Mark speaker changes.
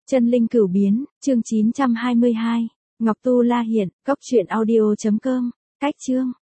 Speaker 1: Chân linh cửu biến, chương 922. Ngọc Tu La Hiện, cốc truyện audio.com. Cách chương.